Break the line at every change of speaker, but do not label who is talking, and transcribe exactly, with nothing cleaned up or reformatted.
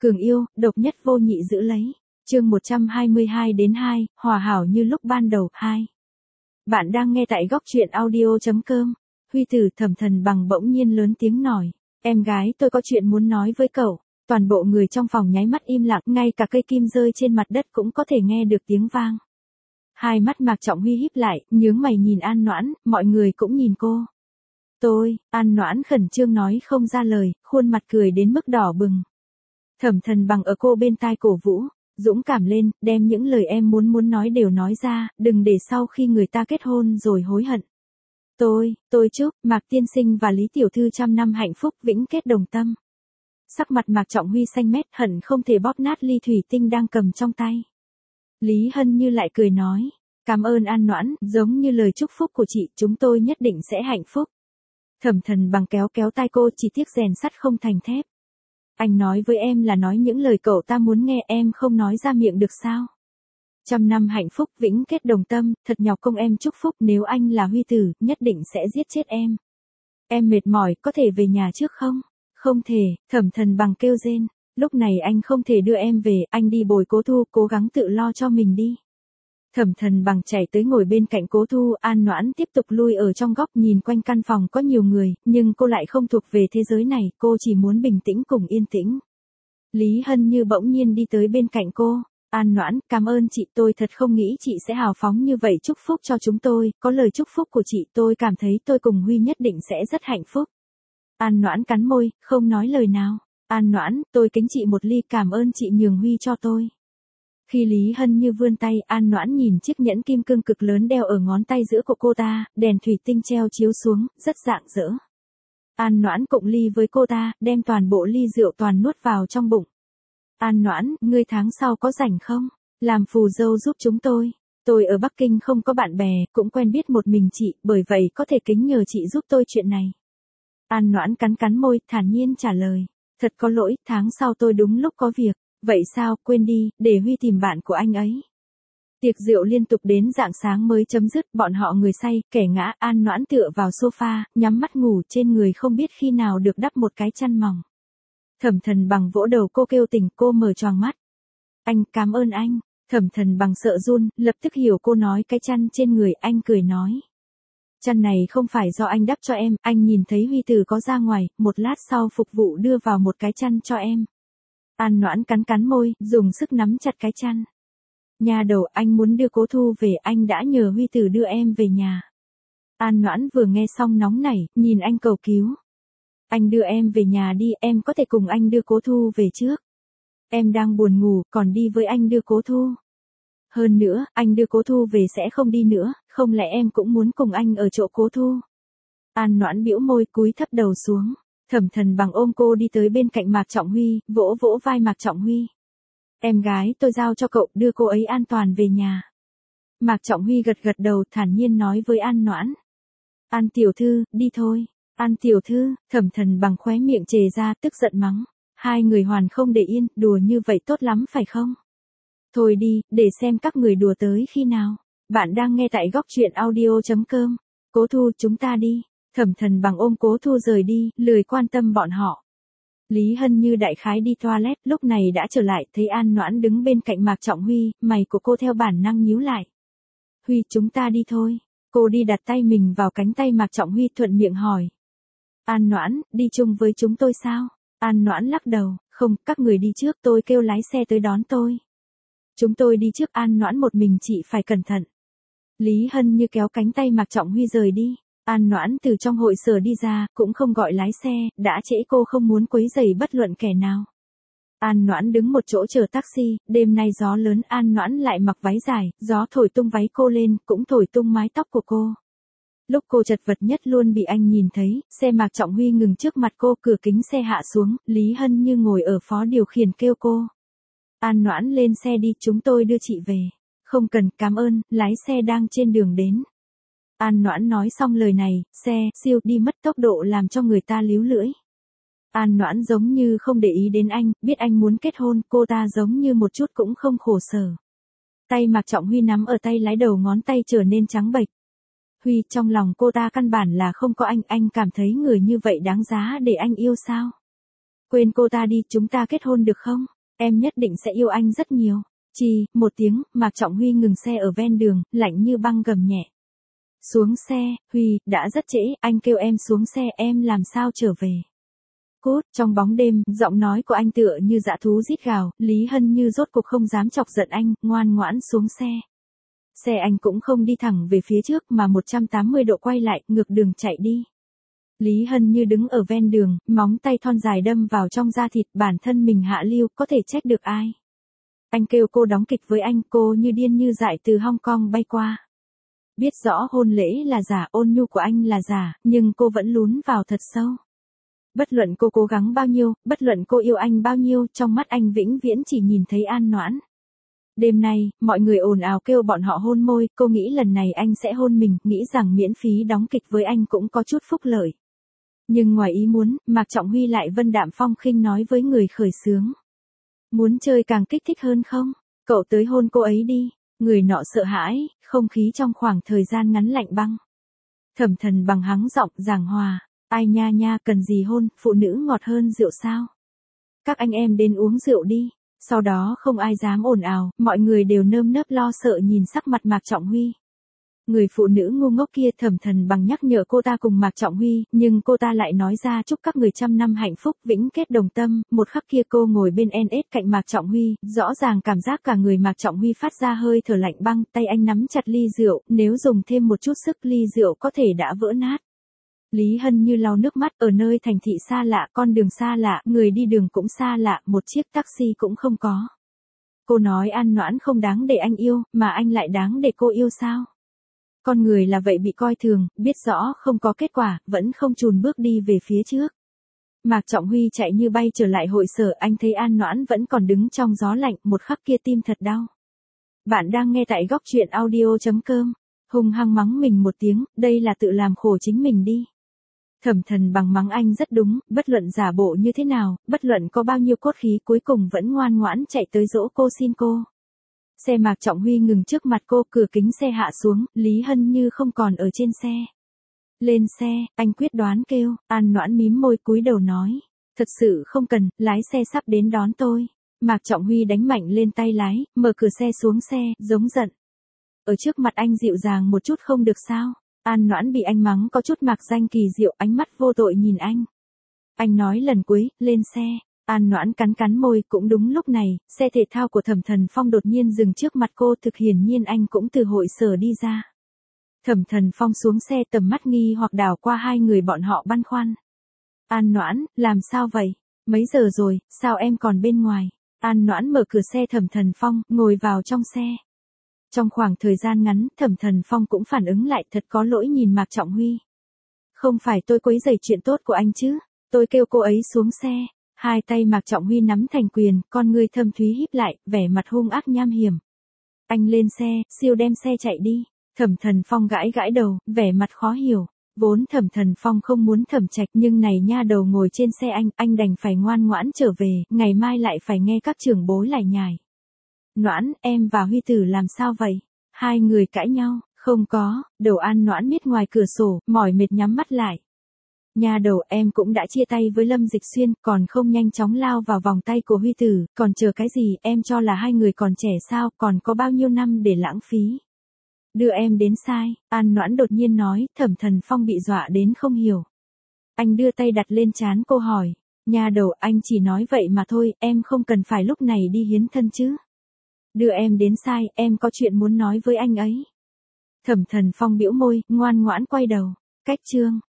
Cường yêu, độc nhất vô nhị giữ lấy. Chương một trăm hai mươi hai đến hai, hòa hảo như lúc ban đầu, hai. Bạn đang nghe tại góc truyện audio chấm com. Huy Tử Thẩm Thần Bằng bỗng nhiên lớn tiếng nói, em gái tôi có chuyện muốn nói với cậu. Toàn bộ người trong phòng nháy mắt im lặng, ngay cả cây kim rơi trên mặt đất cũng có thể nghe được tiếng vang. Hai mắt Mạc Trọng Huy híp lại, nhướng mày nhìn An Noãn, mọi người cũng nhìn cô. Tôi, An Noãn khẩn trương nói không ra lời, khuôn mặt cười đến mức đỏ bừng. Thẩm Thần Bằng ở cô bên tai cổ vũ, dũng cảm lên, đem những lời em muốn muốn nói đều nói ra, đừng để sau khi người ta kết hôn rồi hối hận. Tôi, tôi chúc Mạc tiên sinh và Lý tiểu thư trăm năm hạnh phúc vĩnh kết đồng tâm. Sắc mặt Mạc Trọng Huy xanh mét, hận không thể bóp nát ly thủy tinh đang cầm trong tay. Lý Hân Như lại cười nói, cảm ơn An Noãn, giống như lời chúc phúc của chị, chúng tôi nhất định sẽ hạnh phúc. Thẩm Thần Bằng kéo kéo tay cô, chỉ tiếc rèn sắt không thành thép. Anh nói với em là nói những lời cậu ta muốn nghe, em không nói ra miệng được sao? Trăm năm hạnh phúc vĩnh kết đồng tâm, thật nhọc công em chúc phúc, nếu anh là Huy Tử, nhất định sẽ giết chết em. Em mệt mỏi, có thể về nhà trước không? Không thể, Thẩm Thần Bằng kêu rên, lúc này anh không thể đưa em về, anh đi bồi Cố Thu, cố gắng tự lo cho mình đi. Thẩm Thần Bằng chạy tới ngồi bên cạnh Cố Thu, An Noãn tiếp tục lui ở trong góc nhìn quanh căn phòng có nhiều người, nhưng cô lại không thuộc về thế giới này, cô chỉ muốn bình tĩnh cùng yên tĩnh. Lý Hân Như bỗng nhiên đi tới bên cạnh cô, An Noãn, cảm ơn chị, tôi thật không nghĩ chị sẽ hào phóng như vậy chúc phúc cho chúng tôi, có lời chúc phúc của chị tôi cảm thấy tôi cùng Huy nhất định sẽ rất hạnh phúc. An Noãn cắn môi, không nói lời nào. An Noãn, tôi kính chị một ly, cảm ơn chị nhường Huy cho tôi. Khi Lý Hân Như vươn tay, An Noãn nhìn chiếc nhẫn kim cương cực lớn đeo ở ngón tay giữa của cô ta, đèn thủy tinh treo chiếu xuống, rất rạng rỡ. An Noãn cụng ly với cô ta, đem toàn bộ ly rượu toàn nuốt vào trong bụng. An Noãn, ngươi tháng sau có rảnh không? Làm phù dâu giúp chúng tôi. Tôi ở Bắc Kinh không có bạn bè, cũng quen biết một mình chị, bởi vậy có thể kính nhờ chị giúp tôi chuyện này. An Noãn cắn cắn môi, thản nhiên trả lời. Thật có lỗi, tháng sau tôi đúng lúc có việc. Vậy sao, quên đi, để Huy tìm bạn của anh ấy. Tiệc rượu liên tục đến rạng sáng mới chấm dứt, bọn họ người say, kẻ ngã, An Noãn tựa vào sofa, nhắm mắt ngủ, trên người không biết khi nào được đắp một cái chăn mỏng. Thẩm Thần Bằng vỗ đầu cô kêu tỉnh, cô mở choàng mắt. Anh, cảm ơn anh. Thẩm Thần Bằng sợ run, lập tức hiểu cô nói cái chăn trên người, anh cười nói. Chăn này không phải do anh đắp cho em, anh nhìn thấy Huy Tử có ra ngoài, một lát sau phục vụ đưa vào một cái chăn cho em. An Noãn cắn cắn môi, dùng sức nắm chặt cái chăn. Nhà đầu, anh muốn đưa Cố Thu về, anh đã nhờ Huy Tử đưa em về nhà. An Noãn vừa nghe xong nóng nảy, nhìn anh cầu cứu. Anh đưa em về nhà đi, em có thể cùng anh đưa Cố Thu về trước. Em đang buồn ngủ, còn đi với anh đưa Cố Thu. Hơn nữa, anh đưa Cố Thu về sẽ không đi nữa, không lẽ em cũng muốn cùng anh ở chỗ Cố Thu? An Noãn bĩu môi, cúi thấp đầu xuống. Thẩm Thần Bằng ôm cô đi tới bên cạnh Mạc Trọng Huy, vỗ vỗ vai Mạc Trọng Huy. Em gái, tôi giao cho cậu, đưa cô ấy an toàn về nhà. Mạc Trọng Huy gật gật đầu, thản nhiên nói với An Noãn. An tiểu thư, đi thôi. An tiểu thư, Thẩm Thần Bằng khóe miệng trề ra, tức giận mắng. Hai người hoàn không để yên, đùa như vậy tốt lắm phải không? Thôi đi, để xem các người đùa tới khi nào. Bạn đang nghe tại góc truyện audio chấm com. Cố Thu, chúng ta đi. Thẩm Thần Bằng ôm Cố Thu rời đi, lười quan tâm bọn họ. Lý Hân Như đại khái đi toilet, lúc này đã trở lại, thấy An Noãn đứng bên cạnh Mạc Trọng Huy, mày của cô theo bản năng nhíu lại. Huy, chúng ta đi thôi. Cô đi đặt tay mình vào cánh tay Mạc Trọng Huy, thuận miệng hỏi. An Noãn, đi chung với chúng tôi sao? An Noãn lắc đầu, không, các người đi trước, tôi kêu lái xe tới đón tôi. Chúng tôi đi trước, An Noãn, một mình chị phải cẩn thận. Lý Hân Như kéo cánh tay Mạc Trọng Huy rời đi. An Noãn từ trong hội sở đi ra, cũng không gọi lái xe, đã trễ cô không muốn quấy rầy bất luận kẻ nào. An Noãn đứng một chỗ chờ taxi, đêm nay gió lớn, An Noãn lại mặc váy dài, gió thổi tung váy cô lên, cũng thổi tung mái tóc của cô. Lúc cô chật vật nhất luôn bị anh nhìn thấy, xe Mạc Trọng Huy ngừng trước mặt cô, cửa kính xe hạ xuống, Lý Hân Như ngồi ở phó điều khiển kêu cô. An Noãn lên xe đi, chúng tôi đưa chị về. Không cần, cảm ơn, lái xe đang trên đường đến. An Noãn nói xong lời này, xe, siêu, đi mất tốc độ làm cho người ta líu lưỡi. An Noãn giống như không để ý đến anh, biết anh muốn kết hôn, cô ta giống như một chút cũng không khổ sở. Tay Mạc Trọng Huy nắm ở tay lái, đầu ngón tay trở nên trắng bệch. Huy, trong lòng cô ta căn bản là không có anh, anh cảm thấy người như vậy đáng giá để anh yêu sao? Quên cô ta đi, chúng ta kết hôn được không? Em nhất định sẽ yêu anh rất nhiều. Chi, một tiếng, Mạc Trọng Huy ngừng xe ở ven đường, lạnh như băng gầm nhẹ. Xuống xe, Huy, đã rất trễ, anh kêu em xuống xe, em làm sao trở về. Cút, trong bóng đêm, giọng nói của anh tựa như dã thú rít gào, Lý Hân Như rốt cuộc không dám chọc giận anh, ngoan ngoãn xuống xe. Xe anh cũng không đi thẳng về phía trước mà một trăm tám mươi độ quay lại, ngược đường chạy đi. Lý Hân Như đứng ở ven đường, móng tay thon dài đâm vào trong da thịt, bản thân mình hạ lưu, có thể trách được ai. Anh kêu cô đóng kịch với anh, cô như điên như dại từ Hong Kong bay qua. Biết rõ hôn lễ là giả, ôn nhu của anh là giả, nhưng cô vẫn lún vào thật sâu. Bất luận cô cố gắng bao nhiêu, bất luận cô yêu anh bao nhiêu, trong mắt anh vĩnh viễn chỉ nhìn thấy An Noãn. Đêm nay, mọi người ồn ào kêu bọn họ hôn môi, cô nghĩ lần này anh sẽ hôn mình, nghĩ rằng miễn phí đóng kịch với anh cũng có chút phúc lợi. Nhưng ngoài ý muốn, Mạc Trọng Huy lại vân đạm phong khinh nói với người khởi xướng. Muốn chơi càng kích thích hơn không? Cậu tới hôn cô ấy đi. Người nọ sợ hãi, không khí trong khoảng thời gian ngắn lạnh băng. Thẩm Thần Bằng hắng giọng giảng hòa. Ai nha nha, cần gì hôn, phụ nữ ngọt hơn rượu sao? Các anh em đến uống rượu đi. Sau đó không ai dám ồn ào, mọi người đều nơm nớp lo sợ nhìn sắc mặt Mạc Trọng Huy. Người phụ nữ ngu ngốc kia, Thẩm Thần Bằng nhắc nhở cô ta cùng Mạc Trọng Huy, nhưng cô ta lại nói ra chúc các người trăm năm hạnh phúc, vĩnh kết đồng tâm. Một khắc kia cô ngồi bên en ét cạnh Mạc Trọng Huy, rõ ràng cảm giác cả người Mạc Trọng Huy phát ra hơi thở lạnh băng, tay anh nắm chặt ly rượu, nếu dùng thêm một chút sức ly rượu có thể đã vỡ nát. Lý Hân Như lau nước mắt, ở nơi thành thị xa lạ, con đường xa lạ, người đi đường cũng xa lạ, một chiếc taxi cũng không có. Cô nói An Noãn không đáng để anh yêu, mà anh lại đáng để cô yêu sao? Con người là vậy, bị coi thường, biết rõ không có kết quả, vẫn không chùn bước đi về phía trước. Mạc Trọng Huy chạy như bay trở lại hội sở, anh thấy An Noãn vẫn còn đứng trong gió lạnh, một khắc kia tim thật đau. Bạn đang nghe tại góc truyện audio chấm com. Hung hăng mắng mình một tiếng, đây là tự làm khổ chính mình đi. Thẩm Thần Bằng mắng anh rất đúng, bất luận giả bộ như thế nào, bất luận có bao nhiêu cốt khí, cuối cùng vẫn ngoan ngoãn chạy tới dỗ cô xin cô. Xe Mạc Trọng Huy ngừng trước mặt cô, cửa kính xe hạ xuống, Lý Hân Như không còn ở trên xe. Lên xe, anh quyết đoán kêu, An Noãn mím môi cúi đầu nói. Thật sự không cần, lái xe sắp đến đón tôi. Mạc Trọng Huy đánh mạnh lên tay lái, mở cửa xe xuống xe, giống giận. Ở trước mặt anh dịu dàng một chút không được sao? An Noãn bị anh mắng có chút mạc danh kỳ diệu, ánh mắt vô tội nhìn anh. Anh nói lần cuối, lên xe. An Noãn cắn cắn môi, cũng đúng lúc này, xe thể thao của Thẩm Thần Phong đột nhiên dừng trước mặt cô, thực hiển nhiên anh cũng từ hội sở đi ra. Thẩm Thần Phong xuống xe, tầm mắt nghi hoặc đảo qua hai người bọn họ băn khoăn. An Noãn, làm sao vậy? Mấy giờ rồi, sao em còn bên ngoài? An Noãn mở cửa xe Thẩm Thần Phong, ngồi vào trong xe. Trong khoảng thời gian ngắn, Thẩm Thần Phong cũng phản ứng lại, thật có lỗi nhìn Mạc Trọng Huy. Không phải tôi quấy rầy chuyện tốt của anh chứ? Tôi kêu cô ấy xuống xe. Hai tay Mạc Trọng Huy nắm thành quyền, con ngươi thâm thúy híp lại, vẻ mặt hung ác nham hiểm. Anh lên xe, siêu đem xe chạy đi. Thẩm Thần Phong gãi gãi đầu, vẻ mặt khó hiểu. Vốn Thẩm Thần Phong không muốn Thẩm Trạch, nhưng này nha đầu ngồi trên xe anh, anh đành phải ngoan ngoãn trở về, ngày mai lại phải nghe các trưởng bối lải nhải. Noãn, em và Huy Tử làm sao vậy? Hai người cãi nhau, không có, đầu An Noãn miết ngoài cửa sổ, mỏi mệt nhắm mắt lại. Nhà đầu, em cũng đã chia tay với Lâm Dịch Xuyên, còn không nhanh chóng lao vào vòng tay của Huy Tử, còn chờ cái gì, em cho là hai người còn trẻ sao, còn có bao nhiêu năm để lãng phí. Đưa em đến sai, An Noãn đột nhiên nói, Thẩm Thần Phong bị dọa đến không hiểu. Anh đưa tay đặt lên trán cô hỏi, nhà đầu, anh chỉ nói vậy mà thôi, em không cần phải lúc này đi hiến thân chứ. Đưa em đến sai, em có chuyện muốn nói với anh ấy. Thẩm Thần Phong bĩu môi, ngoan ngoãn quay đầu. Cách chương